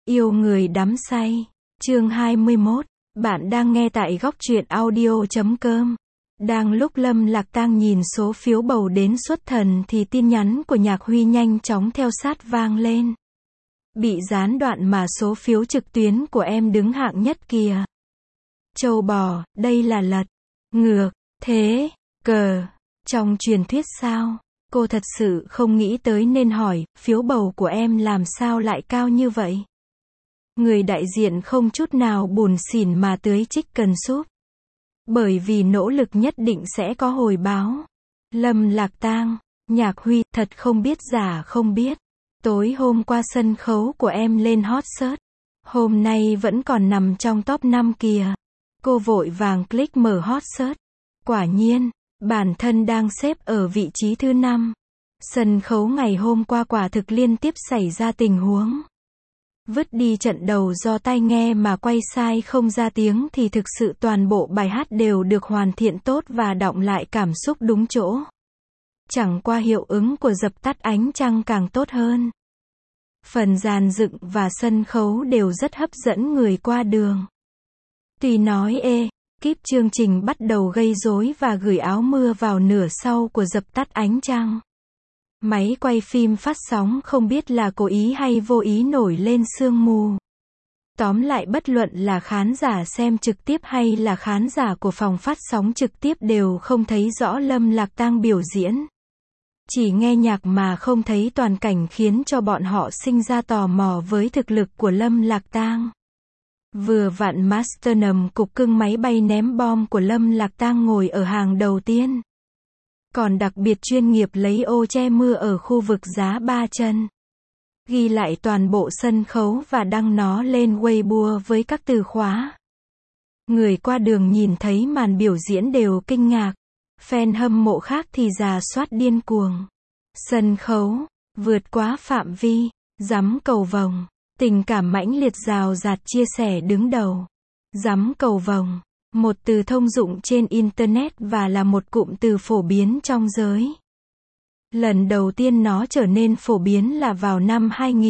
Yêu người đắm say. Chương 21. Bạn đang nghe tại góc truyện audio.com. Đang lúc Lâm Lạc Tang nhìn số phiếu bầu đến xuất thần thì tin nhắn của Nhạc Huy nhanh chóng theo sát vang lên. Bị gián đoạn mà số phiếu trực tuyến của em đứng hạng nhất kìa. Trâu bò, đây là lật. Ngược, thế, cờ. Trong truyền thuyết sao? Cô thật sự không nghĩ tới nên hỏi, phiếu bầu của em làm sao lại cao như vậy? Người đại diện không chút nào buồn xỉn mà tưới trích cần súp. Bởi vì nỗ lực nhất định sẽ có hồi báo. Lâm Lạc Tang, Nhạc Huy, thật không biết giả không biết. Tối hôm qua sân khấu của em lên hot search. Hôm nay vẫn còn nằm trong top 5 kìa. Cô vội vàng click mở hot search. Quả nhiên, bản thân đang xếp ở vị trí thứ 5. Sân khấu ngày hôm qua quả thực liên tiếp xảy ra tình huống. Vứt đi trận đầu do tai nghe mà quay sai không ra tiếng thì thực sự toàn bộ bài hát đều được hoàn thiện tốt và đọng lại cảm xúc đúng chỗ. Chẳng qua hiệu ứng của dập tắt ánh trăng càng tốt hơn. Phần dàn dựng và sân khấu đều rất hấp dẫn người qua đường. Tuy nói kíp chương trình bắt đầu gây rối và gửi áo mưa vào nửa sau của dập tắt ánh trăng. Máy quay phim phát sóng không biết là cố ý hay vô ý nổi lên sương mù. Tóm lại bất luận là khán giả xem trực tiếp hay là khán giả của phòng phát sóng trực tiếp đều không thấy rõ Lâm Lạc Tang biểu diễn. Chỉ nghe nhạc mà không thấy toàn cảnh khiến cho bọn họ sinh ra tò mò với thực lực của Lâm Lạc Tang. Vừa vặn Master nầm cục cưng máy bay ném bom của Lâm Lạc Tang ngồi ở hàng đầu tiên. Còn đặc biệt chuyên nghiệp lấy ô che mưa ở khu vực giá 3 chân. Ghi lại toàn bộ sân khấu và đăng nó lên Weibo với các từ khóa. Người qua đường nhìn thấy màn biểu diễn đều kinh ngạc. Fan hâm mộ khác thì rà soát điên cuồng. Sân khấu, vượt quá phạm vi, giắm cầu vồng. Tình cảm mãnh liệt rào rạt chia sẻ đứng đầu. Giắm cầu vồng. Một từ thông dụng trên Internet và là một cụm từ phổ biến trong giới. Lần đầu tiên nó trở nên phổ biến là vào năm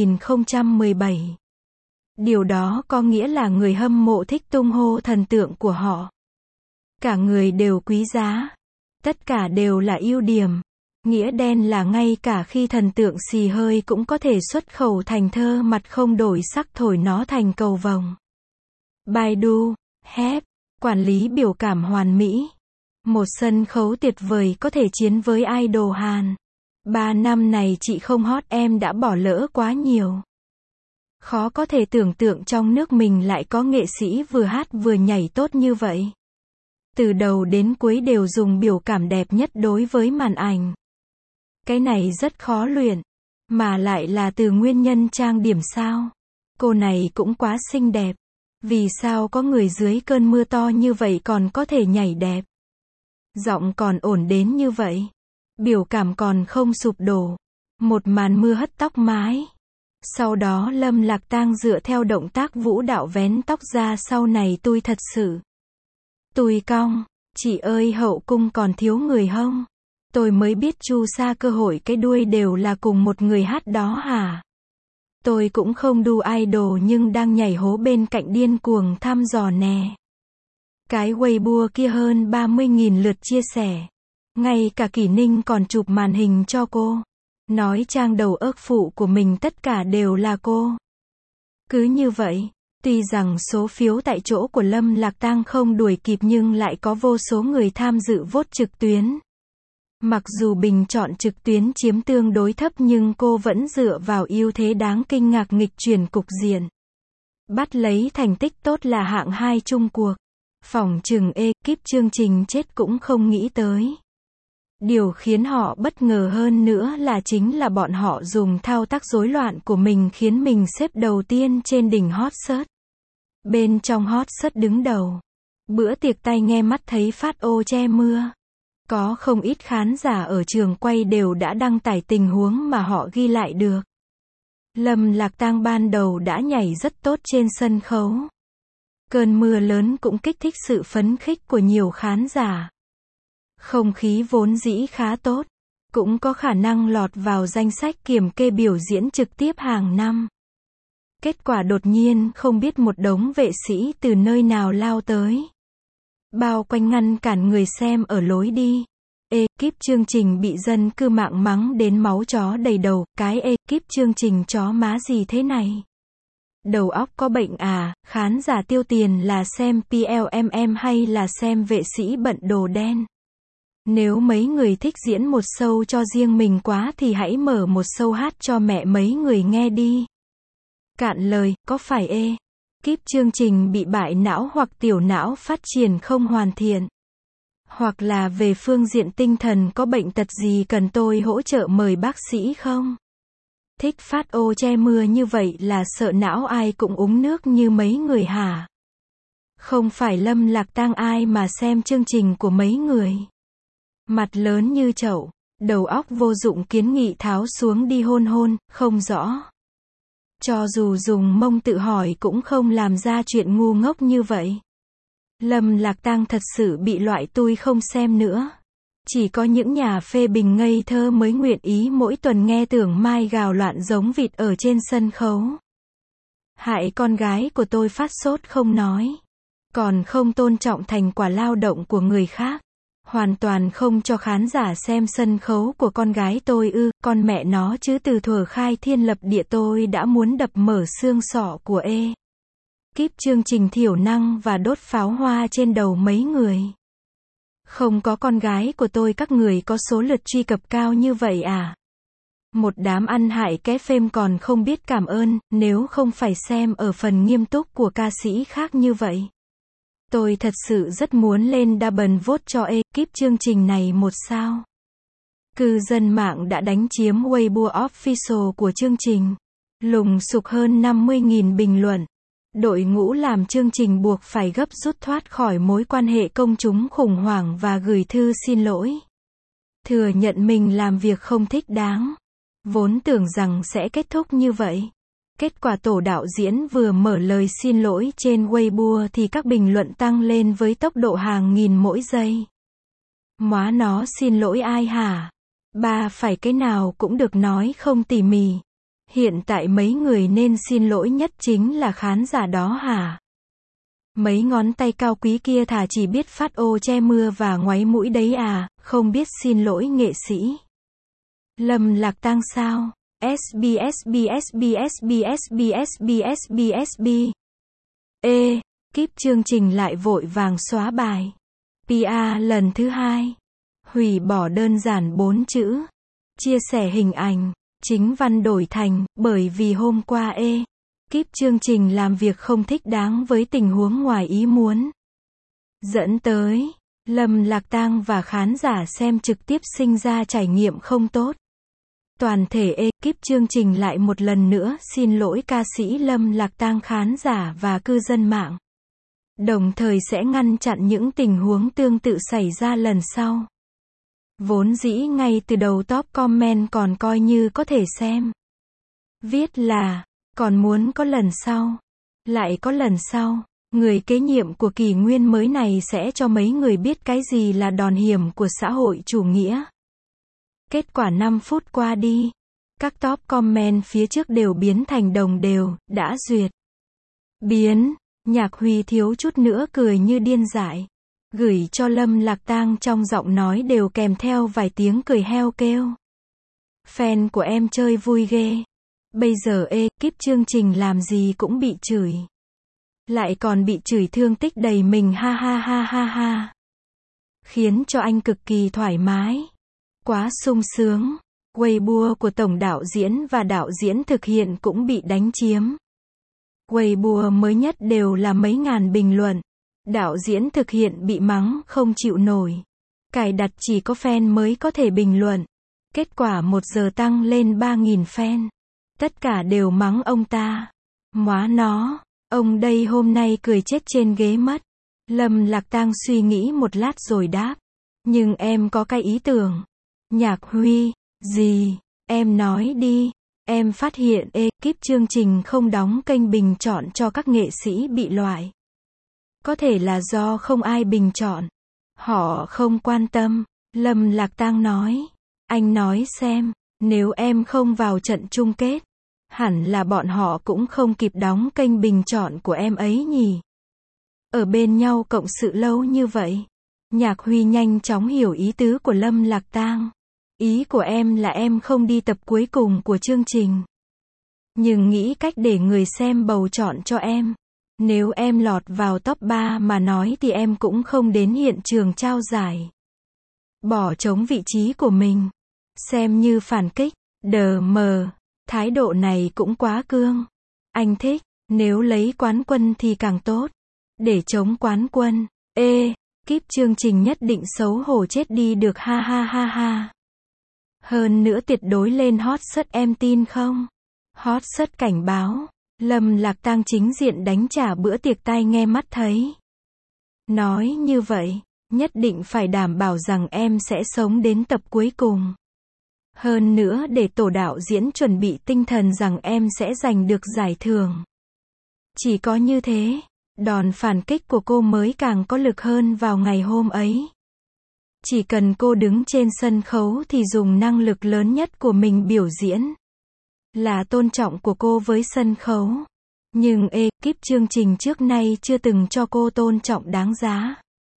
2017. Điều đó có nghĩa là người hâm mộ thích tung hô thần tượng của họ. Cả người đều quý giá. Tất cả đều là ưu điểm. Nghĩa đen là ngay cả khi thần tượng xì hơi cũng có thể xuất khẩu thành thơ mặt không đổi sắc thổi nó thành cầu vồng. Baidu, Hep. Quản lý biểu cảm hoàn mỹ. Một sân khấu tuyệt vời có thể chiến với idol Hàn. 3 năm này chị không hot em đã bỏ lỡ quá nhiều. Khó có thể tưởng tượng trong nước mình lại có nghệ sĩ vừa hát vừa nhảy tốt như vậy. Từ đầu đến cuối đều dùng biểu cảm đẹp nhất đối với màn ảnh. Cái này rất khó luyện. Mà lại là từ nguyên nhân trang điểm sao? Cô này cũng quá xinh đẹp. Vì sao có người dưới cơn mưa to như vậy còn có thể nhảy đẹp? Giọng còn ổn đến như vậy. Biểu cảm còn không sụp đổ. Một màn mưa hất tóc mái. Sau đó Lâm Lạc Tang dựa theo động tác vũ đạo vén tóc ra sau này tôi thật sự. Tôi cong. Chị ơi hậu cung còn thiếu người hông? Tôi mới biết Chu Sa Cơ Hội cái đuôi đều là cùng một người hát đó hả? Tôi cũng không đu idol nhưng đang nhảy hố bên cạnh điên cuồng thăm dò nè. Cái Weibo kia hơn 30.000 lượt chia sẻ. Ngay cả Kỷ Ninh còn chụp màn hình cho cô. Nói trang đầu ức phụ của mình tất cả đều là cô. Cứ như vậy, tuy rằng số phiếu tại chỗ của Lâm Lạc Tang không đuổi kịp nhưng lại có vô số người tham dự vote trực tuyến. Mặc dù bình chọn trực tuyến chiếm tương đối thấp nhưng cô vẫn dựa vào ưu thế đáng kinh ngạc nghịch chuyển cục diện. Bắt lấy thành tích tốt là hạng 2 chung cuộc. Phỏng chừng ekip chương trình chết cũng không nghĩ tới. Điều khiến họ bất ngờ hơn nữa là chính là bọn họ dùng thao tác rối loạn của mình khiến mình xếp đầu tiên trên đỉnh hot search. Bên trong hot search đứng đầu. Bữa tiệc tai nghe mắt thấy phát ô che mưa. Có không ít khán giả ở trường quay đều đã đăng tải tình huống mà họ ghi lại được. Lâm Lạc Tang ban đầu đã nhảy rất tốt trên sân khấu. Cơn mưa lớn cũng kích thích sự phấn khích của nhiều khán giả. Không khí vốn dĩ khá tốt, cũng có khả năng lọt vào danh sách kiểm kê biểu diễn trực tiếp hàng năm. Kết quả đột nhiên không biết một đống vệ sĩ từ nơi nào lao tới. Bao quanh ngăn cản người xem ở lối đi. Ekip chương trình bị dân cư mạng mắng đến máu chó đầy đầu, cái ekip chương trình chó má gì thế này? Đầu óc có bệnh à, khán giả tiêu tiền là xem PLMM hay là xem vệ sĩ bận đồ đen? Nếu mấy người thích diễn một show cho riêng mình quá thì hãy mở một show hát cho mẹ mấy người nghe đi. Cạn lời, có phải ekip chương trình bị bại não hoặc tiểu não phát triển không hoàn thiện? Hoặc là về phương diện tinh thần có bệnh tật gì cần tôi hỗ trợ mời bác sĩ không? Thích phát ô che mưa như vậy là sợ não ai cũng uống nước như mấy người hả? Không phải Lâm Lạc Tang ai mà xem chương trình của mấy người. Mặt lớn như chậu, đầu óc vô dụng kiến nghị tháo xuống đi hôn, không rõ. Cho dù dùng mông tự hỏi cũng không làm ra chuyện ngu ngốc như vậy. Lâm Lạc Tang thật sự bị loại tui không xem nữa. Chỉ có những nhà phê bình ngây thơ mới nguyện ý mỗi tuần nghe Tưởng Mai gào loạn giống vịt ở trên sân khấu. Hại con gái của tôi phát sốt không nói. Còn không tôn trọng thành quả lao động của người khác. Hoàn toàn không cho khán giả xem sân khấu của con gái tôi con mẹ nó chứ từ thuở khai thiên lập địa tôi đã muốn đập mở xương sọ của kíp chương trình thiểu năng và đốt pháo hoa trên đầu mấy người. Không có con gái của tôi các người có số lượt truy cập cao như vậy à? Một đám ăn hại ké phêm còn không biết cảm ơn, nếu không phải xem ở phần nghiêm túc của ca sĩ khác như vậy. Tôi thật sự rất muốn lên double vote cho ekip chương trình này 1 sao. Cư dân mạng đã đánh chiếm Weibo official của chương trình. Lùng sục hơn 50.000 bình luận. Đội ngũ làm chương trình buộc phải gấp rút thoát khỏi mối quan hệ công chúng khủng hoảng và gửi thư xin lỗi. Thừa nhận mình làm việc không thích đáng. Vốn tưởng rằng sẽ kết thúc như vậy. Kết quả tổ đạo diễn vừa mở lời xin lỗi trên Weibo thì các bình luận tăng lên với tốc độ hàng nghìn mỗi giây. Móa nó xin lỗi ai hả? Ba phải cái nào cũng được nói không tỉ mỉ. Hiện tại mấy người nên xin lỗi nhất chính là khán giả đó hả? Mấy ngón tay cao quý kia thà chỉ biết phát ô che mưa và ngoáy mũi đấy à, không biết xin lỗi nghệ sĩ. Lâm Lạc Tang sao? SBSBSBSBSBSBSBSB. Kíp chương trình lại vội vàng xóa bài. PR lần thứ 2. Hủy bỏ đơn giản 4 chữ. Chia sẻ hình ảnh. Chính văn đổi thành, bởi vì hôm qua kíp chương trình làm việc không thích đáng với tình huống ngoài ý muốn. Dẫn tới, Lâm Lạc Tang và khán giả xem trực tiếp sinh ra trải nghiệm không tốt. Toàn thể ekip chương trình lại một lần nữa xin lỗi ca sĩ Lâm Lạc Tang, khán giả và cư dân mạng. Đồng thời sẽ ngăn chặn những tình huống tương tự xảy ra lần sau. Vốn dĩ ngay từ đầu top comment còn coi như có thể xem. Viết là, còn muốn có lần sau. Lại có lần sau. Người kế nhiệm của kỷ nguyên mới này sẽ cho mấy người biết cái gì là đòn hiểm của xã hội chủ nghĩa. Kết quả 5 phút qua đi. Các top comment phía trước đều biến thành đồng đều, đã duyệt. Biến. Nhạc Huy thiếu chút nữa cười như điên dại. Gửi cho Lâm Lạc Tang trong giọng nói đều kèm theo vài tiếng cười heo kêu. Fan của em chơi vui ghê. Bây giờ ekip chương trình làm gì cũng bị chửi. Lại còn bị chửi thương tích đầy mình ha ha ha ha ha. Khiến cho anh cực kỳ thoải mái. Quá sung sướng. Weibo của tổng đạo diễn và đạo diễn thực hiện cũng bị đánh chiếm. Weibo mới nhất đều là mấy ngàn bình luận. Đạo diễn thực hiện bị mắng không chịu nổi. Cài đặt chỉ có fan mới có thể bình luận. Kết quả 1 giờ tăng lên 3.000 fan. Tất cả đều mắng ông ta. Móa nó, ông đây hôm nay cười chết trên ghế mất. Lâm Lạc Tang suy nghĩ một lát rồi đáp. Nhưng em có cái ý tưởng. Nhạc Huy, gì? Em nói đi. Em phát hiện ekip chương trình không đóng kênh bình chọn cho các nghệ sĩ bị loại. Có thể là do không ai bình chọn. Họ không quan tâm. Lâm Lạc Tang nói. Anh nói xem, nếu em không vào trận chung kết, Hẳn là bọn họ cũng không kịp đóng kênh bình chọn của em ấy nhỉ. Ở bên nhau cộng sự lâu như vậy. Nhạc Huy nhanh chóng hiểu ý tứ của Lâm Lạc Tang. Ý của em là em không đi tập cuối cùng của chương trình. Nhưng nghĩ cách để người xem bầu chọn cho em. Nếu em lọt vào top 3 mà nói thì em cũng không đến hiện trường trao giải. Bỏ trống vị trí của mình. Xem như phản kích. Đờ mờ. Thái độ này cũng quá cương. Anh thích. Nếu lấy quán quân thì càng tốt. Để chống quán quân. Kíp chương trình nhất định xấu hổ chết đi được ha ha ha ha. Hơn nữa tuyệt đối lên hot search em tin không? Hot search cảnh báo. Lâm Lạc Tang chính diện đánh trả bữa tiệc tai nghe mắt thấy. Nói như vậy, nhất định phải đảm bảo rằng em sẽ sống đến tập cuối cùng. Hơn nữa để tổ đạo diễn chuẩn bị tinh thần rằng em sẽ giành được giải thưởng. Chỉ có như thế, đòn phản kích của cô mới càng có lực hơn vào ngày hôm ấy. Chỉ cần cô đứng trên sân khấu thì dùng năng lực lớn nhất của mình biểu diễn. Là tôn trọng của cô với sân khấu. Nhưng ekip chương trình trước nay chưa từng cho cô tôn trọng đáng giá.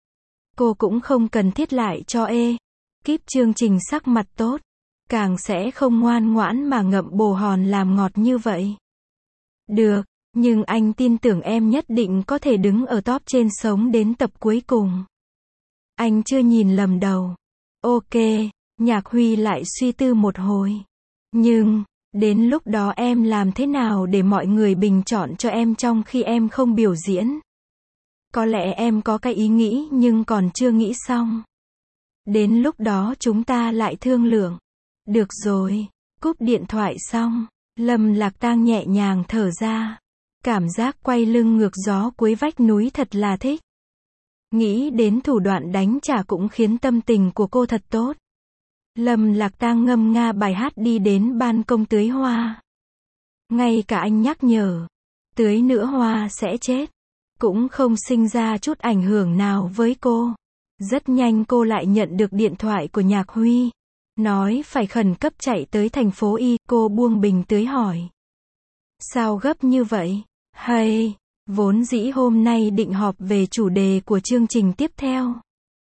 Cô cũng không cần thiết lại cho ekip chương trình sắc mặt tốt. Càng sẽ không ngoan ngoãn mà ngậm bồ hòn làm ngọt như vậy. Được, nhưng anh tin tưởng em nhất định có thể đứng ở top trên sống đến tập cuối cùng. Anh chưa nhìn lầm đầu. Ok, Nhạc Huy lại suy tư một hồi. Nhưng, đến lúc đó em làm thế nào để mọi người bình chọn cho em trong khi em không biểu diễn? Có lẽ em có cái ý nghĩ nhưng còn chưa nghĩ xong. Đến lúc đó chúng ta lại thương lượng. Được rồi, cúp điện thoại xong, Lâm Lạc Tang nhẹ nhàng thở ra. Cảm giác quay lưng ngược gió cuối vách núi thật là thích. Nghĩ đến thủ đoạn đánh trả cũng khiến tâm tình của cô thật tốt. Lâm Lạc Tang ngâm nga bài hát đi đến ban công tưới hoa. Ngay cả anh nhắc nhở, tưới nữa hoa sẽ chết. Cũng không sinh ra chút ảnh hưởng nào với cô. Rất nhanh cô lại nhận được điện thoại của Nhạc Huy. Nói phải khẩn cấp chạy tới thành phố Y, cô buông bình tưới hỏi. Sao gấp như vậy? Hay, vốn dĩ hôm nay định họp về chủ đề của chương trình tiếp theo.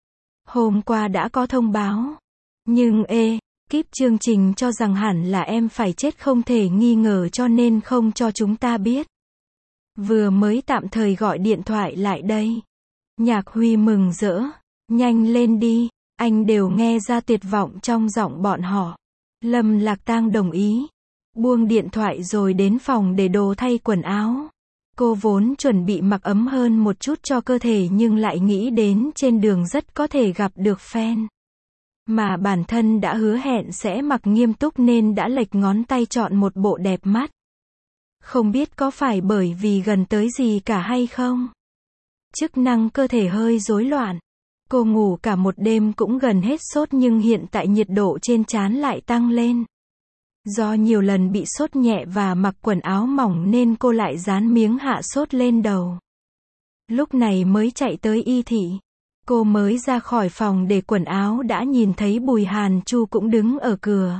Hôm qua đã có thông báo. Nhưng kíp chương trình cho rằng hẳn là em phải chết không thể nghi ngờ cho nên không cho chúng ta biết. Vừa mới tạm thời gọi điện thoại lại đây. Nhạc Huy mừng rỡ. Nhanh lên đi. Anh đều nghe ra tuyệt vọng trong giọng bọn họ. Lâm Lạc Tang đồng ý. Buông điện thoại rồi đến phòng để đồ thay quần áo. Cô vốn chuẩn bị mặc ấm hơn một chút cho cơ thể nhưng lại nghĩ đến trên đường rất có thể gặp được fan. Mà bản thân đã hứa hẹn sẽ mặc nghiêm túc nên đã lệch ngón tay chọn một bộ đẹp mắt. Không biết có phải bởi vì gần tới gì cả hay không? Chức năng cơ thể hơi rối loạn. Cô ngủ cả một đêm cũng gần hết sốt nhưng hiện tại nhiệt độ trên trán lại tăng lên. Do nhiều lần bị sốt nhẹ và mặc quần áo mỏng nên cô lại dán miếng hạ sốt lên đầu. Lúc này mới chạy tới y thị. Cô mới ra khỏi phòng để quần áo đã nhìn thấy Bùi Hàn Chu cũng đứng ở cửa.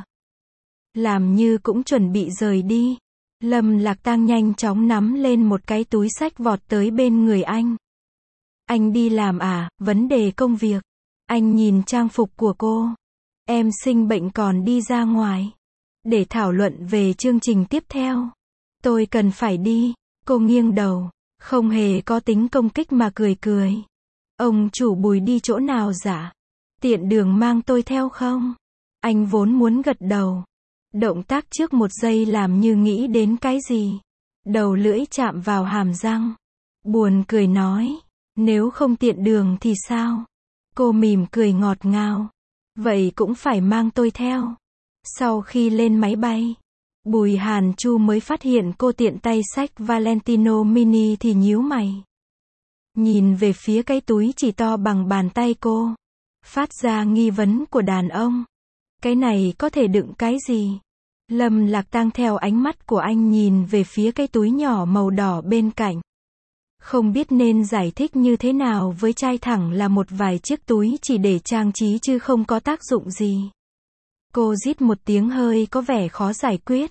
Làm như cũng chuẩn bị rời đi. Lâm Lạc Tang nhanh chóng nắm lên một cái túi xách vọt tới bên người anh. Anh đi làm à, vấn đề công việc. Anh nhìn trang phục của cô. Em sinh bệnh còn đi ra ngoài. Để thảo luận về chương trình tiếp theo. Tôi cần phải đi. Cô nghiêng đầu. Không hề có tính công kích mà cười cười. Ông chủ Bùi đi chỗ nào dạ? Tiện đường mang tôi theo không? Anh vốn muốn gật đầu. Động tác trước một giây làm như nghĩ đến cái gì. Đầu lưỡi chạm vào hàm răng. Buồn cười nói. Nếu không tiện đường thì sao? Cô mỉm cười ngọt ngào. Vậy cũng phải mang tôi theo. Sau khi lên máy bay, Bùi Hàn Chu mới phát hiện cô tiện tay xách Valentino mini thì nhíu mày. Nhìn về phía cái túi chỉ to bằng bàn tay cô. Phát ra nghi vấn của đàn ông. Cái này có thể đựng cái gì? Lâm Lạc Tang theo ánh mắt của anh nhìn về phía cái túi nhỏ màu đỏ bên cạnh. Không biết nên giải thích như thế nào với trai thẳng là một vài chiếc túi chỉ để trang trí chứ không có tác dụng gì. Cô rít một tiếng hơi có vẻ khó giải quyết.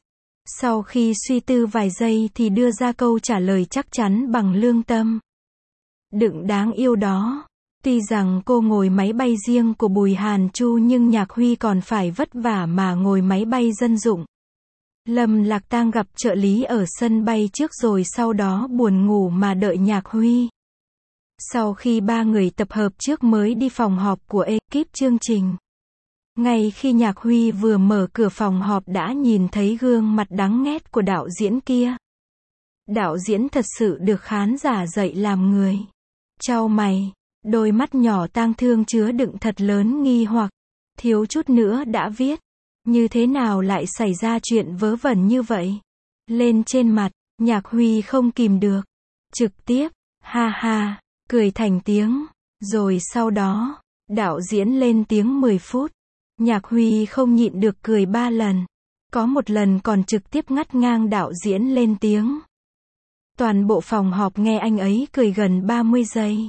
Sau khi suy tư vài giây thì đưa ra câu trả lời chắc chắn bằng lương tâm. Đừng đáng yêu đó. Tuy rằng cô ngồi máy bay riêng của Bùi Hàn Chu nhưng Nhạc Huy còn phải vất vả mà ngồi máy bay dân dụng. Lâm Lạc Tang gặp trợ lý ở sân bay trước rồi sau đó buồn ngủ mà đợi Nhạc Huy. Sau khi ba người tập hợp trước mới đi phòng họp của ekip chương trình. Ngay khi Nhạc Huy vừa mở cửa phòng họp đã nhìn thấy gương mặt đắng nghét của đạo diễn kia. Đạo diễn thật sự được khán giả dạy làm người. Chau mày, đôi mắt nhỏ tang thương chứa đựng thật lớn nghi hoặc. Thiếu chút nữa đã viết. Như thế nào lại xảy ra chuyện vớ vẩn như vậy? Lên trên mặt, Nhạc Huy không kìm được. Trực tiếp, ha ha, cười thành tiếng. Rồi sau đó, đạo diễn lên tiếng 10 phút. Nhạc Huy không nhịn được cười 3 lần. Có một lần còn trực tiếp ngắt ngang đạo diễn lên tiếng. Toàn bộ phòng họp nghe anh ấy cười gần 30 giây.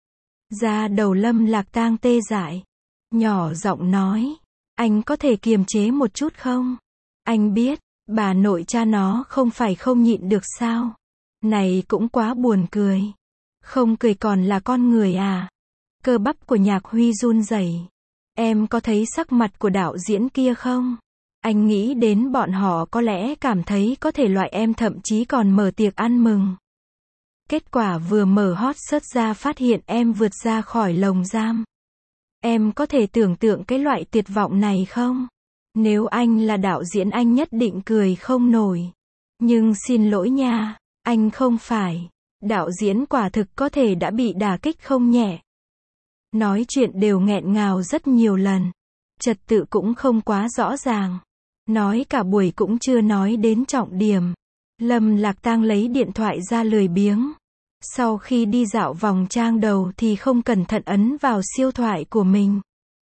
Da đầu Lâm Lạc Tang tê dại. Nhỏ giọng nói. Anh có thể kiềm chế một chút không? Anh biết, bà nội cha nó không phải không nhịn được sao? Này cũng quá buồn cười. Không cười còn là con người à? Cơ bắp của Nhạc Huy run rẩy. Em có thấy sắc mặt của đạo diễn kia không? Anh nghĩ đến bọn họ có lẽ cảm thấy có thể loại em thậm chí còn mở tiệc ăn mừng. Kết quả vừa mở hot search ra phát hiện em vượt ra khỏi lồng giam. Em có thể tưởng tượng cái loại tuyệt vọng này không? Nếu anh là đạo diễn anh nhất định cười không nổi. Nhưng xin lỗi nha, anh không phải. Đạo diễn quả thực có thể đã bị đả kích không nhẹ. Nói chuyện đều nghẹn ngào rất nhiều lần. Trật tự cũng không quá rõ ràng. Nói cả buổi cũng chưa nói đến trọng điểm. Lâm Lạc Tang lấy điện thoại ra lười biếng. Sau khi đi dạo vòng trang đầu thì không cẩn thận ấn vào siêu thoại của mình.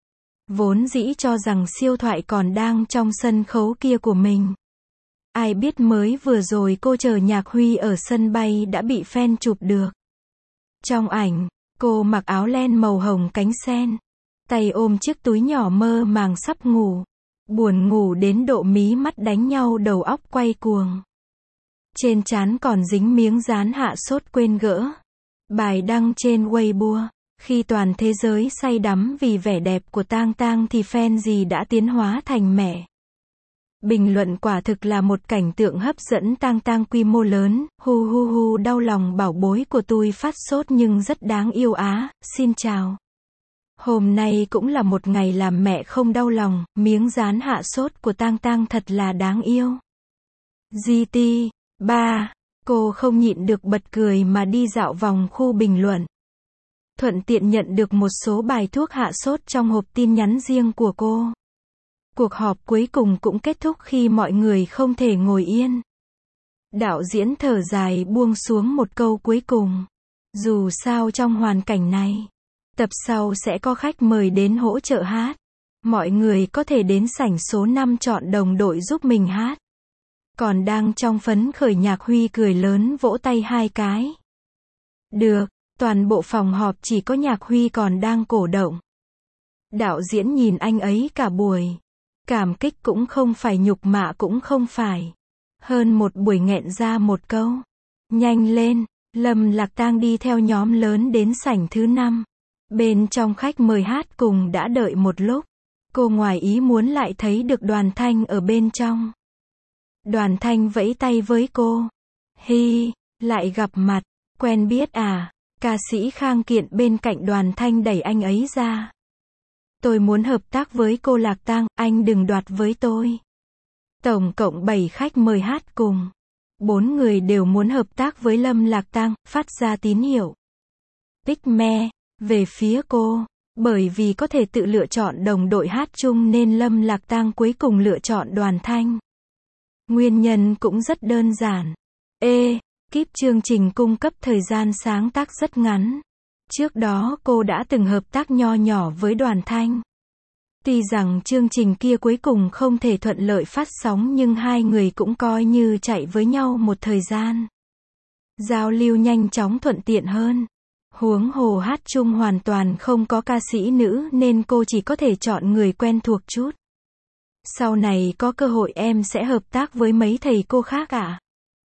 Vốn dĩ cho rằng siêu thoại còn đang trong sân khấu kia của mình. Ai biết mới vừa rồi cô chờ Nhạc Huy ở sân bay đã bị fan chụp được. Trong ảnh, cô mặc áo len màu hồng cánh sen. Tay ôm chiếc túi nhỏ mơ màng sắp ngủ. Buồn ngủ đến độ mí mắt đánh nhau đầu óc quay cuồng. Trên trán còn dính miếng dán hạ sốt quên gỡ. Bài đăng trên Weibo. Khi toàn thế giới say đắm vì vẻ đẹp của Tang Tang thì fan gì đã tiến hóa thành mẹ. Bình luận quả thực là một cảnh tượng hấp dẫn. Tang Tang quy mô lớn, hu hu hu đau lòng bảo bối của tôi phát sốt nhưng rất đáng yêu á, xin chào. Hôm nay cũng là một ngày làm mẹ không đau lòng, miếng dán hạ sốt của Tang Tang thật là đáng yêu. GT 3. Cô không nhịn được bật cười mà đi dạo vòng khu bình luận. Thuận tiện nhận được một số bài thuốc hạ sốt trong hộp tin nhắn riêng của cô. Cuộc họp cuối cùng cũng kết thúc khi mọi người không thể ngồi yên. Đạo diễn thở dài buông xuống một câu cuối cùng. Dù sao trong hoàn cảnh này, tập sau sẽ có khách mời đến hỗ trợ hát. Mọi người có thể đến sảnh số 5 chọn đồng đội giúp mình hát. Còn đang trong phấn khởi Nhạc Huy cười lớn vỗ tay 2 cái. Được, toàn bộ phòng họp chỉ có Nhạc Huy còn đang cổ động. Đạo diễn nhìn anh ấy cả buổi. Cảm kích cũng không phải nhục mạ cũng không phải. Hơn một buổi nghẹn ra một câu. Nhanh lên, Lâm Lạc Tang đi theo nhóm lớn đến sảnh thứ 5. Bên trong khách mời hát cùng đã đợi một lúc. Cô ngoài ý muốn lại thấy được Đoàn Thanh ở bên trong. Đoàn Thanh vẫy tay với cô. Hi, lại gặp mặt, quen biết à? Ca sĩ Khang Kiện bên cạnh Đoàn Thanh đẩy anh ấy ra. Tôi muốn hợp tác với cô Lạc Tang, anh đừng đoạt với tôi. Tổng cộng 7 khách mời hát cùng. 4 người đều muốn hợp tác với Lâm Lạc Tang, phát ra tín hiệu. Tích me, về phía cô. Bởi vì có thể tự lựa chọn đồng đội hát chung nên Lâm Lạc Tang cuối cùng lựa chọn Đoàn Thanh. Nguyên nhân cũng rất đơn giản. Kíp chương trình cung cấp thời gian sáng tác rất ngắn. Trước đó cô đã từng hợp tác nho nhỏ với Đoàn Thanh. Tuy rằng chương trình kia cuối cùng không thể thuận lợi phát sóng nhưng hai người cũng coi như chạy với nhau một thời gian. Giao lưu nhanh chóng thuận tiện hơn. Huống hồ hát chung hoàn toàn không có ca sĩ nữ nên cô chỉ có thể chọn người quen thuộc chút. Sau này có cơ hội em sẽ hợp tác với mấy thầy cô khác ạ.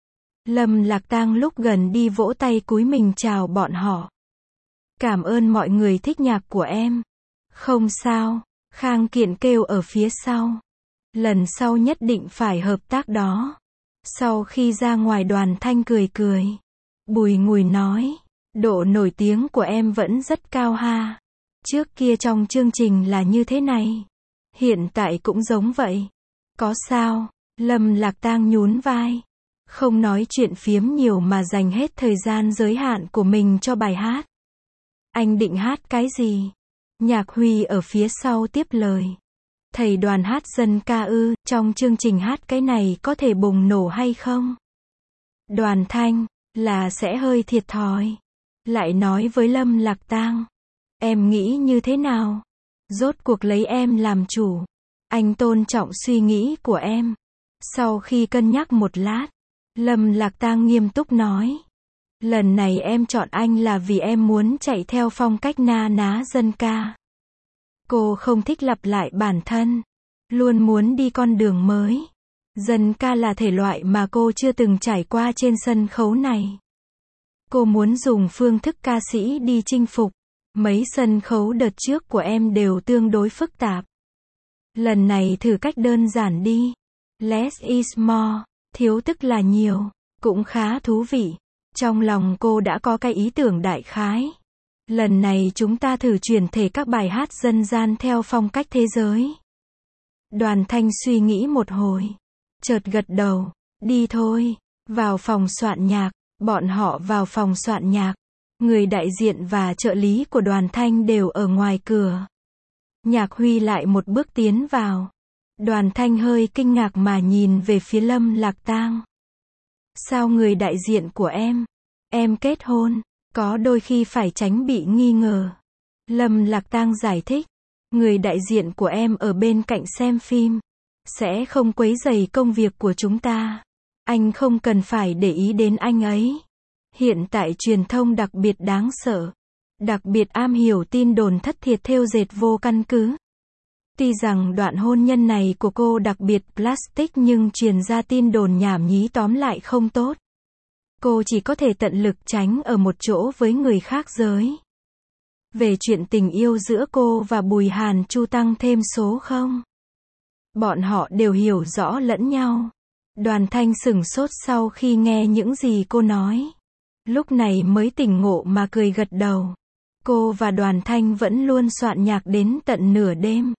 Lâm Lạc Tang lúc gần đi vỗ tay cúi mình chào bọn họ. Cảm ơn mọi người thích nhạc của em. Không sao, Khang Kiện kêu ở phía sau. Lần sau nhất định phải hợp tác đó. Sau khi ra ngoài Đoàn Thanh cười cười. Bùi Ngùi nói, độ nổi tiếng của em vẫn rất cao ha. Trước kia trong chương trình là như thế này. Hiện tại cũng giống vậy. Có sao? Lâm Lạc Tang nhún vai. Không nói chuyện phiếm nhiều mà dành hết thời gian giới hạn của mình cho bài hát. Anh định hát cái gì? Nhạc Huy ở phía sau tiếp lời. Thầy Đoàn hát dân ca ư, trong chương trình hát cái này có thể bùng nổ hay không? Đoàn Thanh, là sẽ hơi thiệt thòi. Lại nói với Lâm Lạc Tang. Em nghĩ như thế nào? Rốt cuộc lấy em làm chủ. Anh tôn trọng suy nghĩ của em. Sau khi cân nhắc một lát, Lâm Lạc Tang nghiêm túc nói. Lần này em chọn anh là vì em muốn chạy theo phong cách na ná dân ca. Cô không thích lặp lại bản thân. Luôn muốn đi con đường mới. Dân ca là thể loại mà cô chưa từng trải qua trên sân khấu này. Cô muốn dùng phương thức ca sĩ đi chinh phục. Mấy sân khấu đợt trước của em đều tương đối phức tạp. Lần này thử cách đơn giản đi. Less is more, thiếu tức là nhiều, cũng khá thú vị. Trong lòng cô đã có cái ý tưởng đại khái. Lần này chúng ta thử chuyển thể các bài hát dân gian theo phong cách thế giới. Đoàn Thanh suy nghĩ một hồi, chợt gật đầu, đi thôi, vào phòng soạn nhạc. Bọn họ vào phòng soạn nhạc. Người đại diện và trợ lý của Đoàn Thanh đều ở ngoài cửa. Nhạc Huy lại một bước tiến vào. Đoàn Thanh hơi kinh ngạc mà nhìn về phía Lâm Lạc Tang. Sao người đại diện của em kết hôn, có đôi khi phải tránh bị nghi ngờ. Lâm Lạc Tang giải thích, người đại diện của em ở bên cạnh xem phim, sẽ không quấy rầy công việc của chúng ta. Anh không cần phải để ý đến anh ấy. Hiện tại truyền thông đặc biệt đáng sợ, đặc biệt am hiểu tin đồn thất thiệt thêu dệt vô căn cứ. Tuy rằng đoạn hôn nhân này của cô đặc biệt plastic nhưng truyền ra tin đồn nhảm nhí tóm lại không tốt. Cô chỉ có thể tận lực tránh ở một chỗ với người khác giới. Về chuyện tình yêu giữa cô và Bùi Hàn Chu tăng thêm số không? Bọn họ đều hiểu rõ lẫn nhau. Đoàn Thanh sửng sốt sau khi nghe những gì cô nói. Lúc này mới tỉnh ngộ mà cười gật đầu. Cô và Đoàn Thanh vẫn luôn soạn nhạc đến tận nửa đêm.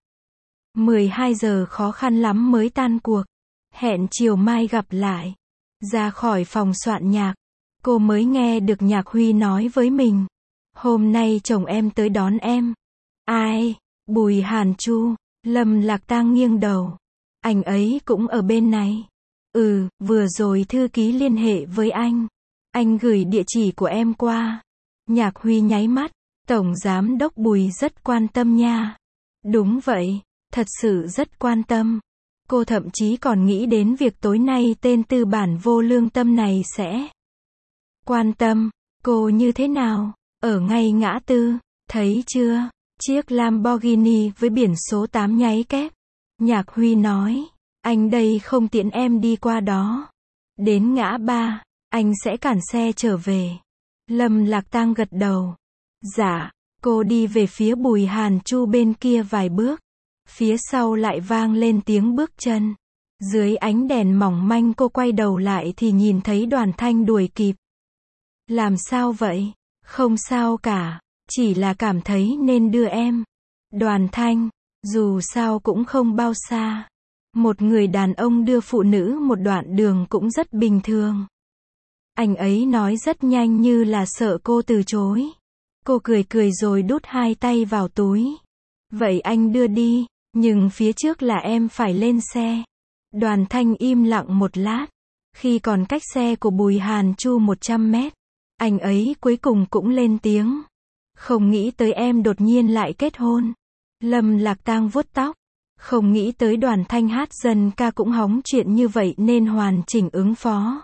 12 giờ khó khăn lắm mới tan cuộc. Hẹn chiều mai gặp lại. Ra khỏi phòng soạn nhạc, cô mới nghe được Nhạc Huy nói với mình. Hôm nay chồng em tới đón em. Ai? Bùi Hàn Chu. Lâm Lạc Tang nghiêng đầu. Anh ấy cũng ở bên này. Vừa rồi thư ký liên hệ với anh. Anh gửi địa chỉ của em qua. Nhạc Huy nháy mắt. Tổng giám đốc Bùi rất quan tâm nha. Đúng vậy, thật sự rất quan tâm. Cô thậm chí còn nghĩ đến việc tối nay tên tư bản vô lương tâm này sẽ quan tâm. Cô như thế nào? Ở ngay ngã tư, thấy chưa? Chiếc Lamborghini với biển số 8 nháy kép. Nhạc Huy nói, anh đây không tiễn em đi qua đó. Đến ngã ba, anh sẽ cản xe trở về. Lâm Lạc Tang gật đầu. Dạ, cô đi về phía Bùi Hàn Chu bên kia vài bước. Phía sau lại vang lên tiếng bước chân. Dưới ánh đèn mỏng manh cô quay đầu lại thì nhìn thấy Đoàn Thanh đuổi kịp. Làm sao vậy? Không sao cả, chỉ là cảm thấy nên đưa em. Đoàn Thanh, dù sao cũng không bao xa. Một người đàn ông đưa phụ nữ một đoạn đường cũng rất bình thường. Anh ấy nói rất nhanh như là sợ cô từ chối. Cô cười cười rồi đút hai tay vào túi. Vậy anh đưa đi, nhưng phía trước là em phải lên xe. Đoàn Thanh im lặng một lát. Khi còn cách xe của Bùi Hàn Chu 100 mét, anh ấy cuối cùng cũng lên tiếng. Không nghĩ tới em đột nhiên lại kết hôn. Lâm Lạc Tang vuốt tóc. Không nghĩ tới Đoàn Thanh hát dân ca cũng hóng chuyện như vậy nên hoàn chỉnh ứng phó.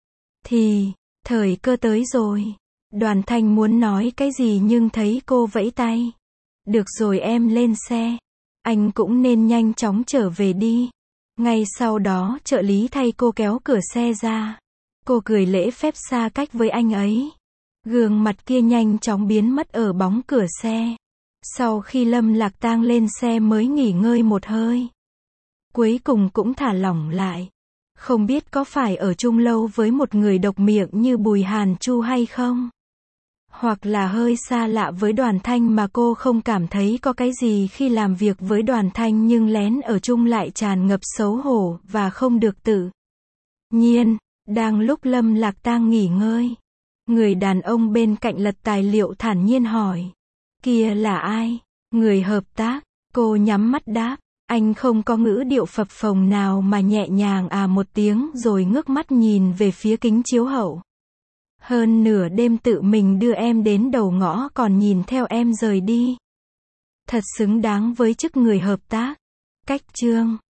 Thì, thời cơ tới rồi. Đoàn Thanh muốn nói cái gì nhưng thấy cô vẫy tay. Được rồi em lên xe. Anh cũng nên nhanh chóng trở về đi. Ngay sau đó trợ lý thay cô kéo cửa xe ra. Cô cười lễ phép xa cách với anh ấy. Gương mặt kia nhanh chóng biến mất ở bóng cửa xe. Sau khi Lâm Lạc Tang lên xe mới nghỉ ngơi một hơi. Cuối cùng cũng thả lỏng lại. Không biết có phải ở chung lâu với một người độc miệng như Bùi Hàn Chu hay không? Hoặc là hơi xa lạ với Đoàn Thanh mà cô không cảm thấy có cái gì khi làm việc với Đoàn Thanh nhưng lén ở chung lại tràn ngập xấu hổ và không được tự nhiên. Đang lúc Lâm Lạc Tang nghỉ ngơi, người đàn ông bên cạnh lật tài liệu thản nhiên hỏi. Kia là ai? Người hợp tác. Cô nhắm mắt đáp. Anh không có ngữ điệu phập phồng nào mà nhẹ nhàng một tiếng rồi ngước mắt nhìn về phía kính chiếu hậu. Hơn nửa đêm tự mình đưa em đến đầu ngõ còn nhìn theo em rời đi. Thật xứng đáng với chức người hợp tác. Cách chương